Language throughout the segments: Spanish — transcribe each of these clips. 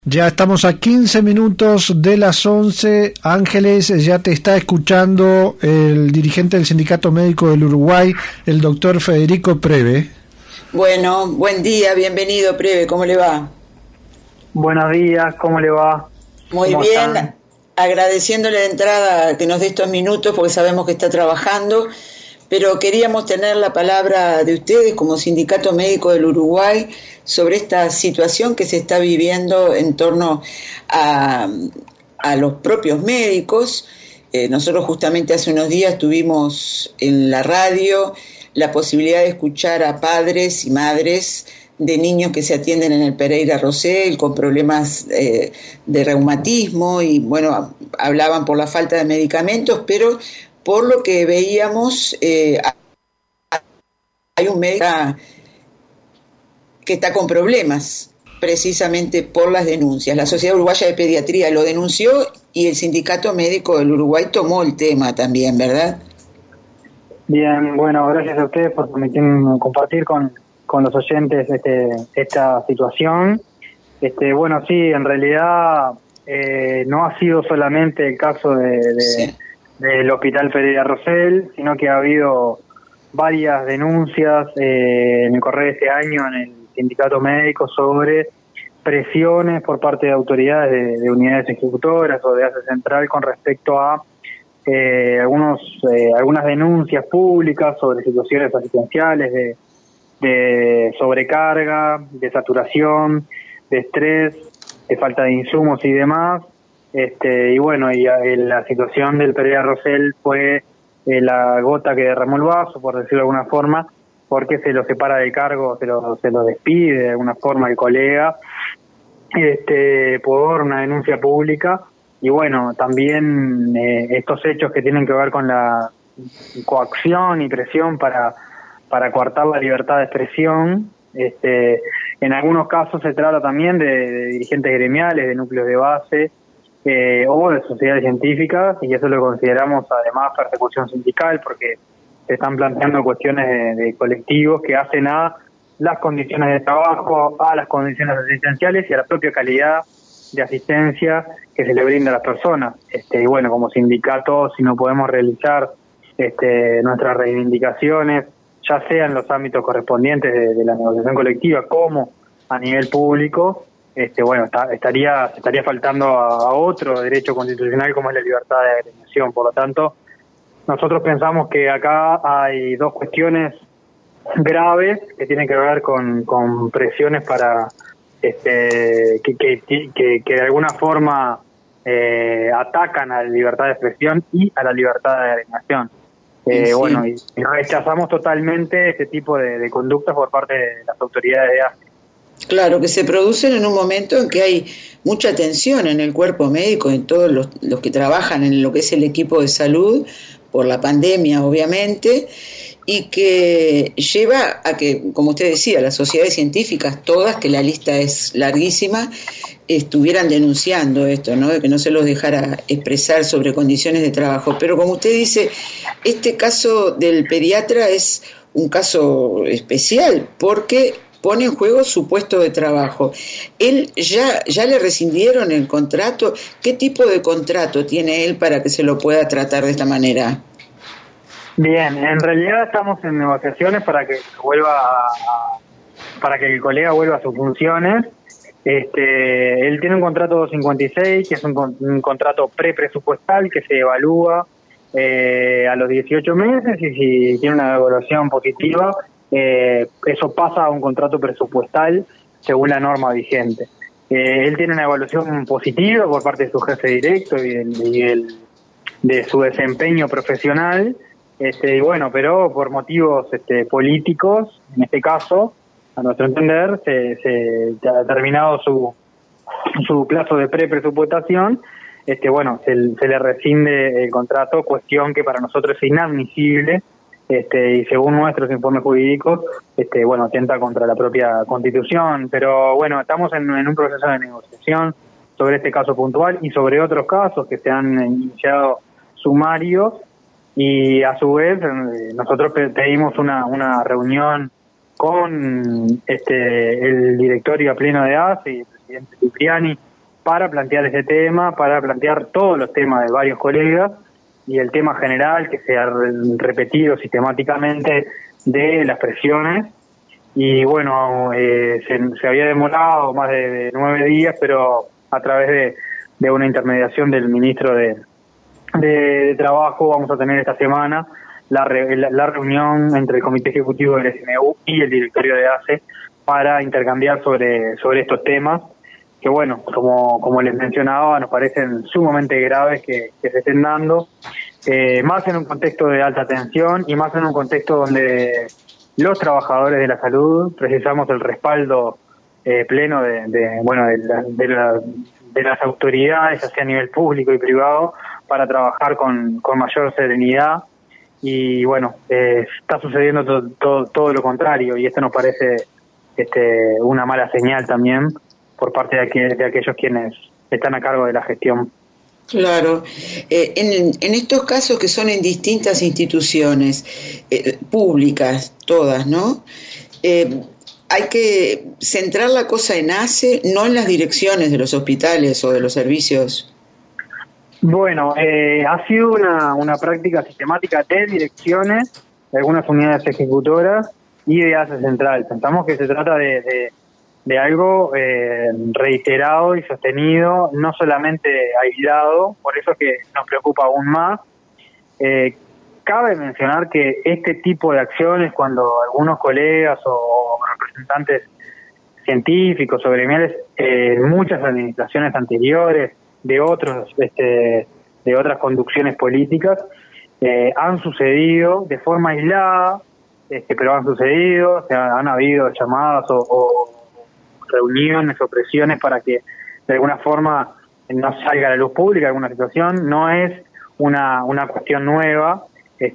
Ya estamos a 15 minutos de las 11. Ángeles, ya te está escuchando el dirigente del Sindicato Médico del Uruguay, el doctor Federico Preve. Bueno, buen día, bienvenido Preve, ¿cómo le va? Buenos días, ¿cómo le va? Muy bien, están? Agradeciéndole de entrada que nos dé estos minutos porque sabemos que está trabajando, pero queríamos tener la palabra de ustedes como Sindicato Médico del Uruguay sobre esta situación que se está viviendo en torno a los propios médicos. Nosotros justamente hace unos días tuvimos en la radio la posibilidad de escuchar a padres y madres de niños que se atienden en el Pereira Rosell con problemas de reumatismo y bueno, hablaban por la falta de medicamentos, pero por lo que veíamos hay un médico que está con problemas precisamente por las denuncias. La Sociedad Uruguaya de Pediatría lo denunció y el Sindicato Médico del Uruguay tomó el tema también, ¿verdad? Bien, bueno, gracias a ustedes por permitirme compartir con los oyentes esta situación. Bueno, sí, en realidad no ha sido solamente el caso del Hospital Pereira Rosell, sino que ha habido varias denuncias en el correr de este año en el Sindicato Médico sobre presiones por parte de autoridades de unidades ejecutoras o de ACE Central con respecto a algunas denuncias públicas sobre situaciones asistenciales de sobrecarga, de saturación, de estrés, de falta de insumos y demás. Y bueno, la situación del Pereira Rosell fue la gota que derramó el vaso, por decirlo de alguna forma, porque se lo separa del cargo, se lo despide de alguna forma el colega por una denuncia pública. Y bueno, también estos hechos que tienen que ver con la coacción y presión para coartar la libertad de expresión. En algunos casos se trata también de dirigentes gremiales, de núcleos de base o de sociedades científicas, y eso lo consideramos además persecución sindical porque se están planteando cuestiones de colectivos que hacen a las condiciones de trabajo, a las condiciones asistenciales y a la propia calidad de asistencia que se le brinda a las personas. Y bueno, como sindicato, si no podemos realizar nuestras reivindicaciones, ya sea en los ámbitos correspondientes de la negociación colectiva como a nivel público, bueno, estaría faltando a otro derecho constitucional como es la libertad de agremiación. Por lo tanto, nosotros pensamos que acá hay dos cuestiones graves que tienen que ver con presiones para que de alguna forma atacan a la libertad de expresión y a la libertad de agremiación. Sí. Bueno, y rechazamos totalmente este tipo de conductas por parte de las autoridades de ACE. Claro, que se producen en un momento en que hay mucha tensión en el cuerpo médico, en todos los que trabajan en lo que es el equipo de salud, por la pandemia obviamente, y que lleva a que, como usted decía, las sociedades científicas, todas, que la lista es larguísima, estuvieran denunciando esto, ¿no? De que no se los dejara expresar sobre condiciones de trabajo. Pero como usted dice, este caso del pediatra es un caso especial porque pone en juego su puesto de trabajo. ¿Él ya le rescindieron el contrato? ¿Qué tipo de contrato tiene él para que se lo pueda tratar de esta manera? Bien, en realidad estamos en negociaciones para que el colega vuelva a sus funciones. Él tiene un contrato 256, que es un contrato prepresupuestal que se evalúa a los 18 meses, y si tiene una evaluación positiva, eso pasa a un contrato presupuestal según la norma vigente. Él tiene una evaluación positiva por parte de su jefe directo y de su desempeño profesional, y bueno, pero por motivos políticos, en este caso, a nuestro entender, se ha terminado su plazo de presupuestación. Bueno, se le rescinde el contrato, cuestión que para nosotros es inadmisible, y según nuestros informes jurídicos, bueno, atenta contra la propia Constitución. Pero bueno, estamos en un proceso de negociación sobre este caso puntual y sobre otros casos que se han iniciado sumarios, y a su vez nosotros pedimos una reunión con el directorio a pleno de ACE y el presidente Cipriani para plantear ese tema, para plantear todos los temas de varios colegas y el tema general que se ha repetido sistemáticamente de las presiones. Y bueno, se había demorado más de 9 días, pero a través de una intermediación del ministro de Trabajo vamos a tener esta semana la reunión entre el Comité Ejecutivo del SMU y el Directorio de ACE para intercambiar sobre estos temas que, bueno, como les mencionaba, nos parecen sumamente graves que se estén dando, más en un contexto de alta tensión y más en un contexto donde los trabajadores de la salud precisamos el respaldo pleno de las autoridades, ya sea a nivel público y privado, para trabajar con mayor serenidad. Y bueno, está sucediendo todo lo contrario, y esto nos parece una mala señal también por parte de aquellos quienes están a cargo de la gestión. Claro. En estos casos que son en distintas instituciones públicas, todas, ¿no? Hay que centrar la cosa en ACE, no en las direcciones de los hospitales o de los servicios. Bueno, ha sido una práctica sistemática de direcciones, de algunas unidades ejecutoras y de ACE Central. Pensamos que se trata de algo reiterado y sostenido, no solamente aislado, por eso es que nos preocupa aún más. Cabe mencionar que este tipo de acciones, cuando algunos colegas o representantes científicos o gremiales en muchas administraciones anteriores de otras conducciones políticas han sucedido de forma aislada, pero han sucedido, o sea, han habido llamadas o reuniones o presiones para que de alguna forma no salga a la luz pública alguna situación. No es una cuestión nueva,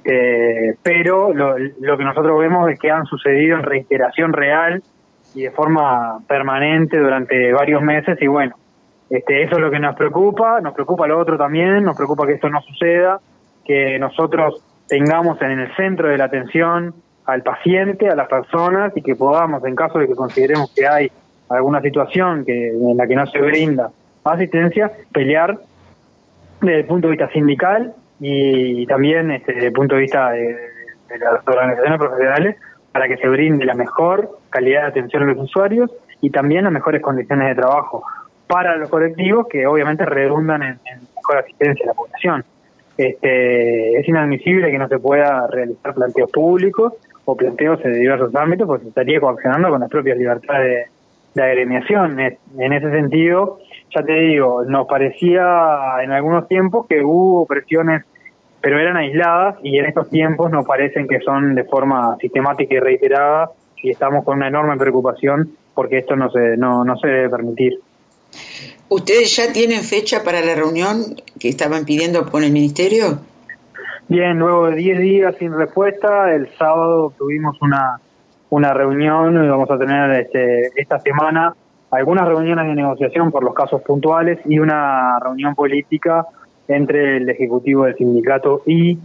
pero lo que nosotros vemos es que han sucedido en reiteración real y de forma permanente durante varios meses. Y bueno, eso es lo que nos preocupa lo otro también, nos preocupa que esto no suceda, que nosotros tengamos en el centro de la atención al paciente, a las personas, y que podamos, en caso de que consideremos que hay alguna situación en la que no se brinda asistencia, pelear desde el punto de vista sindical y también desde el punto de vista de las organizaciones profesionales, para que se brinde la mejor calidad de atención a los usuarios y también las mejores condiciones de trabajo para los colectivos, que obviamente redundan en mejor asistencia a la población. Es inadmisible que no se pueda realizar planteos públicos o planteos en diversos ámbitos, porque se estaría coaccionando con las propias libertades de agremiación. En ese sentido, ya te digo, nos parecía en algunos tiempos que hubo presiones, pero eran aisladas, y en estos tiempos nos parecen que son de forma sistemática y reiterada, y estamos con una enorme preocupación porque esto no se debe permitir. ¿Ustedes ya tienen fecha para la reunión que estaban pidiendo con el Ministerio? Bien, luego de 10 días sin respuesta, el sábado tuvimos una reunión y vamos a tener esta semana algunas reuniones de negociación por los casos puntuales y una reunión política entre el Ejecutivo del Sindicato y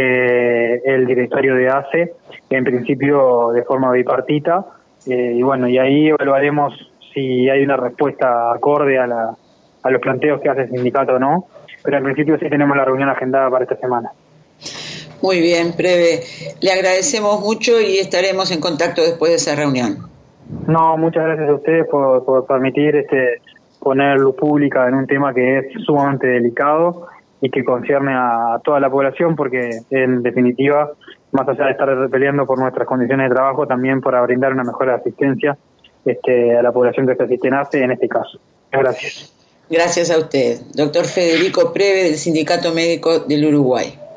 el Directorio de ACE, en principio de forma bipartita, y bueno, y ahí evaluaremos si hay una respuesta acorde a los planteos que hace el sindicato o no, pero en principio sí tenemos la reunión agendada para esta semana. Muy bien, Preve, le agradecemos mucho y estaremos en contacto después de esa reunión. No, muchas gracias a ustedes por permitir poner luz pública en un tema que es sumamente delicado y que concierne a toda la población, porque en definitiva, más allá de estar peleando por nuestras condiciones de trabajo, también para brindar una mejor asistencia a la población que se asiste en ACE en este caso. Gracias. Gracias a usted, doctor Federico Preve, del Sindicato Médico del Uruguay.